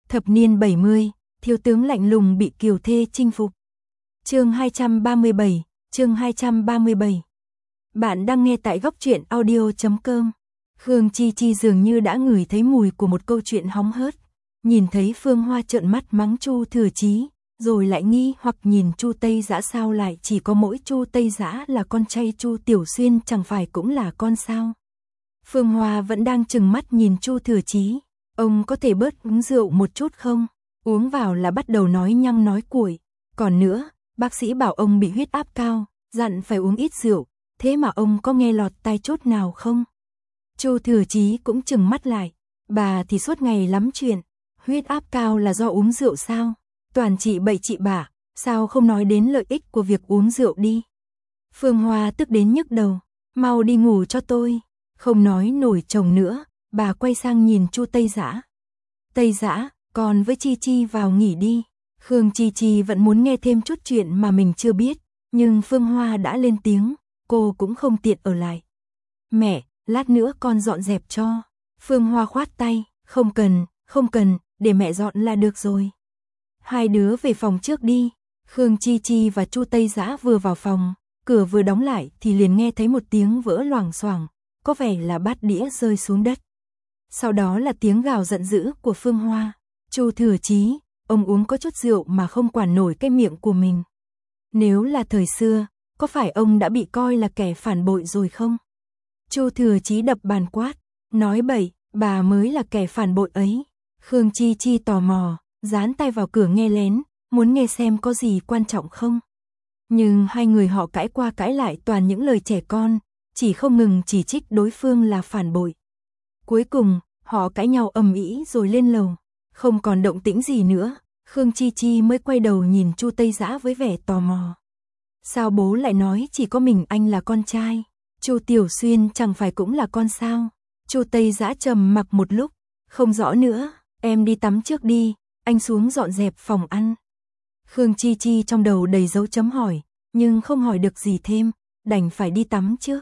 Thập niên 70, thiếu tướng lạnh lùng bị kiều thê chinh phục. Chương 237, chương 237. Bạn đang nghe tại góc truyện audio.com. Khương Chi Chi dường như đã ngửi thấy mùi của một câu chuyện hóng hớt, nhìn thấy Phương Hoa trợn mắt mắng Chu Thừa Chí, rồi lại nghi hoặc nhìn Chu Tây Dã sao lại chỉ có mỗi Chu Tây Dã là con trai Chu Tiểu Xuyên chẳng phải cũng là con sao. Phương Hoa vẫn đang trừng mắt nhìn Chu Thừa Chí, ông có thể bớt uống rượu một chút không? Uống vào là bắt đầu nói nhăng nói cuội. Còn nữa, bác sĩ bảo ông bị huyết áp cao, dặn phải uống ít rượu, thế mà ông có nghe lọt tai chút nào không? Chu Thừa Chí cũng trừng mắt lại, bà thì suốt ngày lắm chuyện, huyết áp cao là do uống rượu sao? Toàn trị bậy trị bạ, sao không nói đến lợi ích của việc uống rượu đi? Phương Hoa tức đến nhức đầu, mau đi ngủ cho tôi. Không nói nổi chồng nữa, bà quay sang nhìn Chu Tây Dã. Tây Dã, con với Chi Chi vào nghỉ đi. Khương Chi Chi vẫn muốn nghe thêm chút chuyện mà mình chưa biết, nhưng Phương Hoa đã lên tiếng, cô cũng không tiện ở lại. Mẹ, lát nữa con dọn dẹp cho. Phương Hoa khoát tay, không cần, để mẹ dọn là được rồi. Hai đứa về phòng trước đi. Khương Chi Chi và Chu Tây Dã vừa vào phòng, cửa vừa đóng lại thì liền nghe thấy một tiếng vỡ loảng xoảng, có vẻ là bát đĩa rơi xuống đất. Sau đó là tiếng gào giận dữ của Phương Hoa. Chu Thừa Chí, ông uống có chút rượu mà không quản nổi cái miệng của mình. Nếu là thời xưa, có phải ông đã bị coi là kẻ phản bội rồi không? Chu Thừa Chí đập bàn quát, nói bậy, bà mới là kẻ phản bội ấy. Khương Chi Chi tò mò, dán tay vào cửa nghe lén, muốn nghe xem có gì quan trọng không. Nhưng hai người họ cãi qua cãi lại toàn những lời trẻ con, chỉ không ngừng chỉ trích đối phương là phản bội. Cuối cùng, họ cãi nhau ầm ĩ rồi lên lầu, không còn động tĩnh gì nữa, Khương Chi Chi mới quay đầu nhìn Chu Tây Dã với vẻ tò mò. Sao bố lại nói chỉ có mình anh là con trai? Chu Tiểu Xuyên chẳng phải cũng là con sao? Chu Tây Dã trầm mặc một lúc, không rõ nữa, em đi tắm trước đi, anh xuống dọn dẹp phòng ăn. Khương Chi Chi trong đầu đầy dấu chấm hỏi, nhưng không hỏi được gì thêm, đành phải đi tắm trước.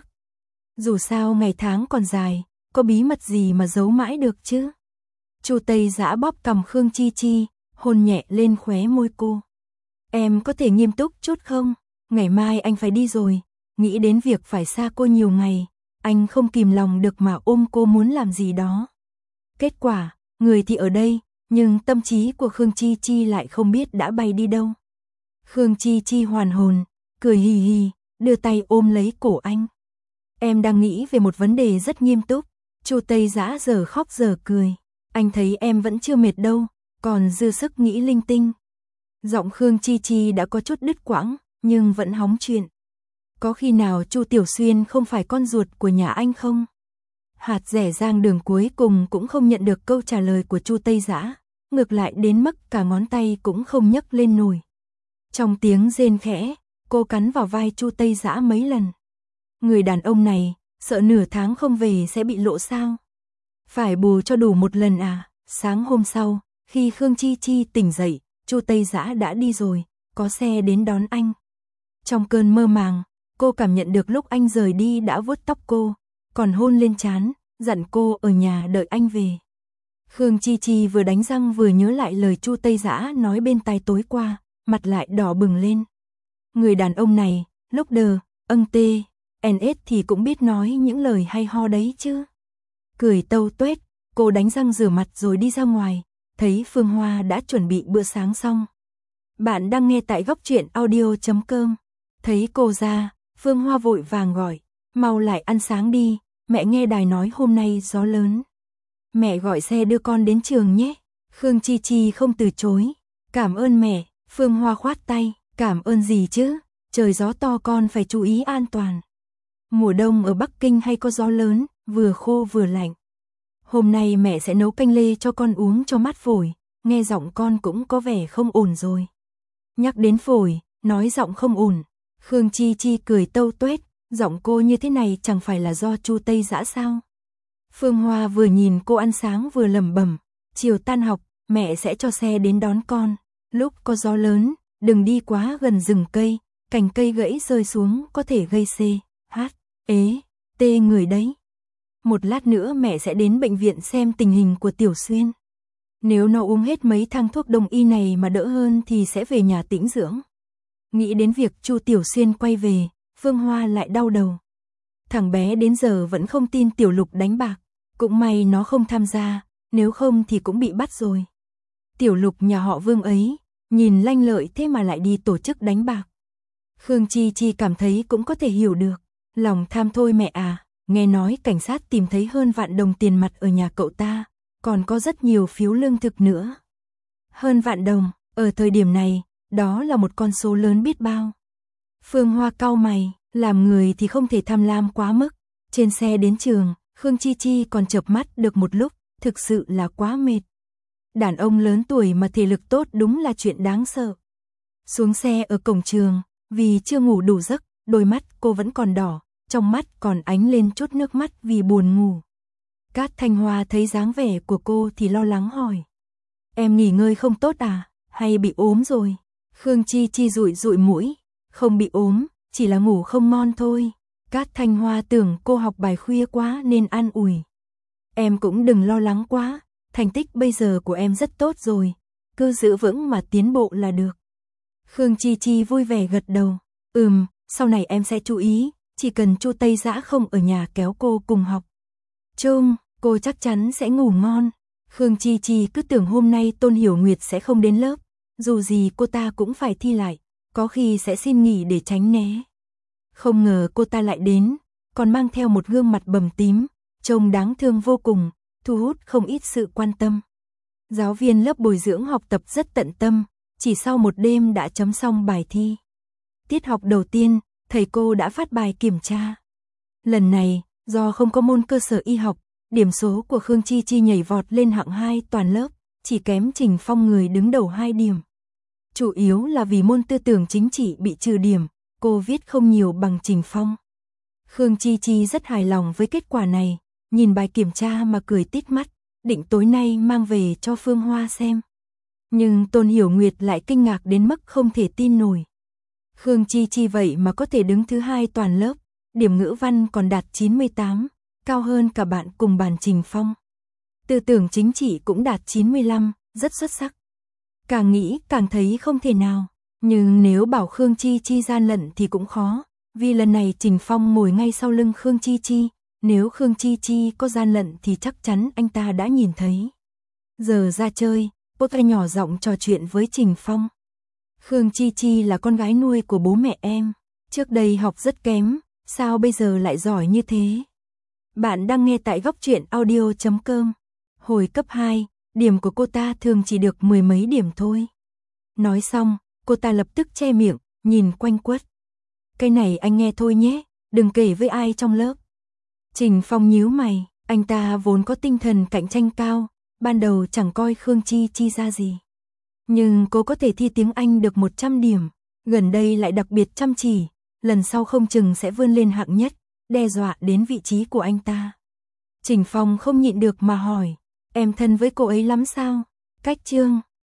Dù sao ngày tháng còn dài, có bí mật gì mà giấu mãi được chứ? Chu Tây Dã bóp cằm Khương Chi Chi, hôn nhẹ lên khóe môi cô. Em có thể nghiêm túc chút không? Ngày mai anh phải đi rồi, nghĩ đến việc phải xa cô nhiều ngày, anh không kìm lòng được mà ôm cô muốn làm gì đó. Kết quả, người thì ở đây, nhưng tâm trí của Khương Chi Chi lại không biết đã bay đi đâu. Khương Chi Chi hoàn hồn, cười hì hì, đưa tay ôm lấy cổ anh. Em đang nghĩ về một vấn đề rất nghiêm túc. Chu Tây Dã giờ khóc giờ cười. Anh thấy em vẫn chưa mệt đâu, còn dư sức nghĩ linh tinh. Giọng Khương Chi Chi đã có chút đứt quãng, nhưng vẫn hóng chuyện. Có khi nào Chu Tiểu Xuyên không phải con ruột của nhà anh không? Hạt rẻ rang đường cuối cùng cũng không nhận được câu trả lời của Chu Tây Dã, ngược lại đến mức cả ngón tay cũng không nhấc lên nổi. Trong tiếng rên khẽ, cô cắn vào vai Chu Tây Dã mấy lần. Người đàn ông này, sợ nửa tháng không về sẽ bị lộ sao? Phải bù cho đủ một lần à? Sáng hôm sau, khi Khương Chi Chi tỉnh dậy, Chu Tây Dã đã đi rồi, có xe đến đón anh. Trong cơn mơ màng, cô cảm nhận được lúc anh rời đi đã vuốt tóc cô, còn hôn lên trán, dặn cô ở nhà đợi anh về. Khương Chi Chi vừa đánh răng vừa nhớ lại lời Chu Tây Dã nói bên tai tối qua, mặt lại đỏ bừng lên. Người đàn ông này, lúc đờ, tê, NS thì cũng biết nói những lời hay ho đấy chứ. Cười tâu tuét, cô đánh răng rửa mặt rồi đi ra ngoài, thấy Phương Hoa đã chuẩn bị bữa sáng xong. Bạn đang nghe tại góc truyện audio.com. Thấy cô ra, Phương Hoa vội vàng gọi, mau lại ăn sáng đi, mẹ nghe đài nói hôm nay gió lớn. Mẹ gọi xe đưa con đến trường nhé. Khương Chi Chi không từ chối. Cảm ơn mẹ. Phương Hoa khoát tay, cảm ơn gì chứ, trời gió to con phải chú ý an toàn. Mùa đông ở Bắc Kinh hay có gió lớn, vừa khô vừa lạnh. Hôm nay mẹ sẽ nấu canh lê cho con uống cho mát phổi, nghe giọng con cũng có vẻ không ổn rồi. Nhắc đến phổi, nói giọng không ổn. Khương Chi Chi cười tâu tuét, giọng cô như thế này chẳng phải là do Chu Tây Dã sao? Phương Hoa vừa nhìn cô ăn sáng vừa lẩm bẩm, chiều tan học, mẹ sẽ cho xe đến đón con. Lúc có gió lớn, đừng đi quá gần rừng cây, cành cây gãy rơi xuống có thể gây tê người đấy. Một lát nữa mẹ sẽ đến bệnh viện xem tình hình của Tiểu Xuyên. Nếu nó uống hết mấy thang thuốc đông y này mà đỡ hơn thì sẽ về nhà tĩnh dưỡng. Nghĩ đến việc Chu Tiểu Xuyên quay về, Phương Hoa lại đau đầu. Thằng bé đến giờ vẫn không tin Tiểu Lục đánh bạc, cũng may nó không tham gia, nếu không thì cũng bị bắt rồi. Tiểu Lục nhà họ Vương ấy, nhìn lanh lợi thế mà lại đi tổ chức đánh bạc. Khương Chi Chi cảm thấy cũng có thể hiểu được, lòng tham thôi mẹ à, nghe nói cảnh sát tìm thấy hơn vạn đồng tiền mặt ở nhà cậu ta, còn có rất nhiều phiếu lương thực nữa. Hơn vạn đồng, ở thời điểm này, đó là một con số lớn biết bao. Phương Hoa cau mày, làm người thì không thể tham lam quá mức. Trên xe đến trường, Khương Chi Chi còn chợp mắt được một lúc, thực sự là quá mệt. Đàn ông lớn tuổi mà thể lực tốt đúng là chuyện đáng sợ. Xuống xe ở cổng trường, vì chưa ngủ đủ giấc, đôi mắt cô vẫn còn đỏ, trong mắt còn ánh lên chút nước mắt vì buồn ngủ. Cát Thanh Hoa thấy dáng vẻ của cô thì lo lắng hỏi. Em nghỉ ngơi không tốt à, hay bị ốm rồi? Khương Chi Chi dụi dụi mũi, không bị ốm, chỉ là ngủ không ngon thôi. Cát Thanh Hoa tưởng cô học bài khuya quá nên an ủi. Em cũng đừng lo lắng quá, thành tích bây giờ của em rất tốt rồi, cứ giữ vững mà tiến bộ là được. Khương Chi Chi vui vẻ gật đầu, sau này em sẽ chú ý, chỉ cần Chu Tây Dã không ở nhà kéo cô cùng học. Chung, cô chắc chắn sẽ ngủ ngon. Khương Chi Chi cứ tưởng hôm nay Tôn Hiểu Nguyệt sẽ không đến lớp, dù gì cô ta cũng phải thi lại, có khi sẽ xin nghỉ để tránh né. Không ngờ cô ta lại đến, còn mang theo một gương mặt bầm tím, trông đáng thương vô cùng, thu hút không ít sự quan tâm. Giáo viên lớp bồi dưỡng học tập rất tận tâm, chỉ sau một đêm đã chấm xong bài thi. Tiết học đầu tiên, thầy cô đã phát bài kiểm tra. Lần này, do không có môn cơ sở y học, điểm số của Khương Chi Chi nhảy vọt lên hạng 2 toàn lớp, chỉ kém Trình Phong người đứng đầu 2 điểm. Chủ yếu là vì môn tư tưởng chính trị bị trừ điểm, cô viết không nhiều bằng Trình Phong. Khương Chi Chi rất hài lòng với kết quả này, nhìn bài kiểm tra mà cười tít mắt, định tối nay mang về cho Phương Hoa xem. Nhưng Tôn Hiểu Nguyệt lại kinh ngạc đến mức không thể tin nổi. Khương Chi Chi vậy mà có thể đứng thứ 2 toàn lớp, điểm ngữ văn còn đạt 98, cao hơn cả bạn cùng bàn Trình Phong. Tư tưởng chính trị cũng đạt 95, rất xuất sắc. Càng nghĩ càng thấy không thể nào, nhưng nếu bảo Khương Chi Chi gian lận thì cũng khó, vì lần này Trình Phong ngồi ngay sau lưng Khương Chi Chi, nếu Khương Chi Chi có gian lận thì chắc chắn anh ta đã nhìn thấy. Giờ ra chơi, cô ta nhỏ giọng trò chuyện với Trình Phong. Khương Chi Chi là con gái nuôi của bố mẹ em, trước đây học rất kém, sao bây giờ lại giỏi như thế? Bạn đang nghe tại góc truyện audio.com. Hồi cấp 2, điểm của cô ta thường chỉ được 10 mấy điểm thôi. Nói xong, cô ta lập tức che miệng, nhìn quanh quất. Cái này anh nghe thôi nhé, đừng kể với ai trong lớp. Trình Phong nhíu mày, anh ta vốn có tinh thần cạnh tranh cao, ban đầu chẳng coi Khương Chi Chi ra gì. Nhưng cô có thể thi tiếng Anh được 100 điểm, gần đây lại đặc biệt chăm chỉ, lần sau không chừng sẽ vươn lên hạng nhất, đe dọa đến vị trí của anh ta. Trình Phong không nhịn được mà hỏi, em thân với cô ấy lắm sao? Cách Trương,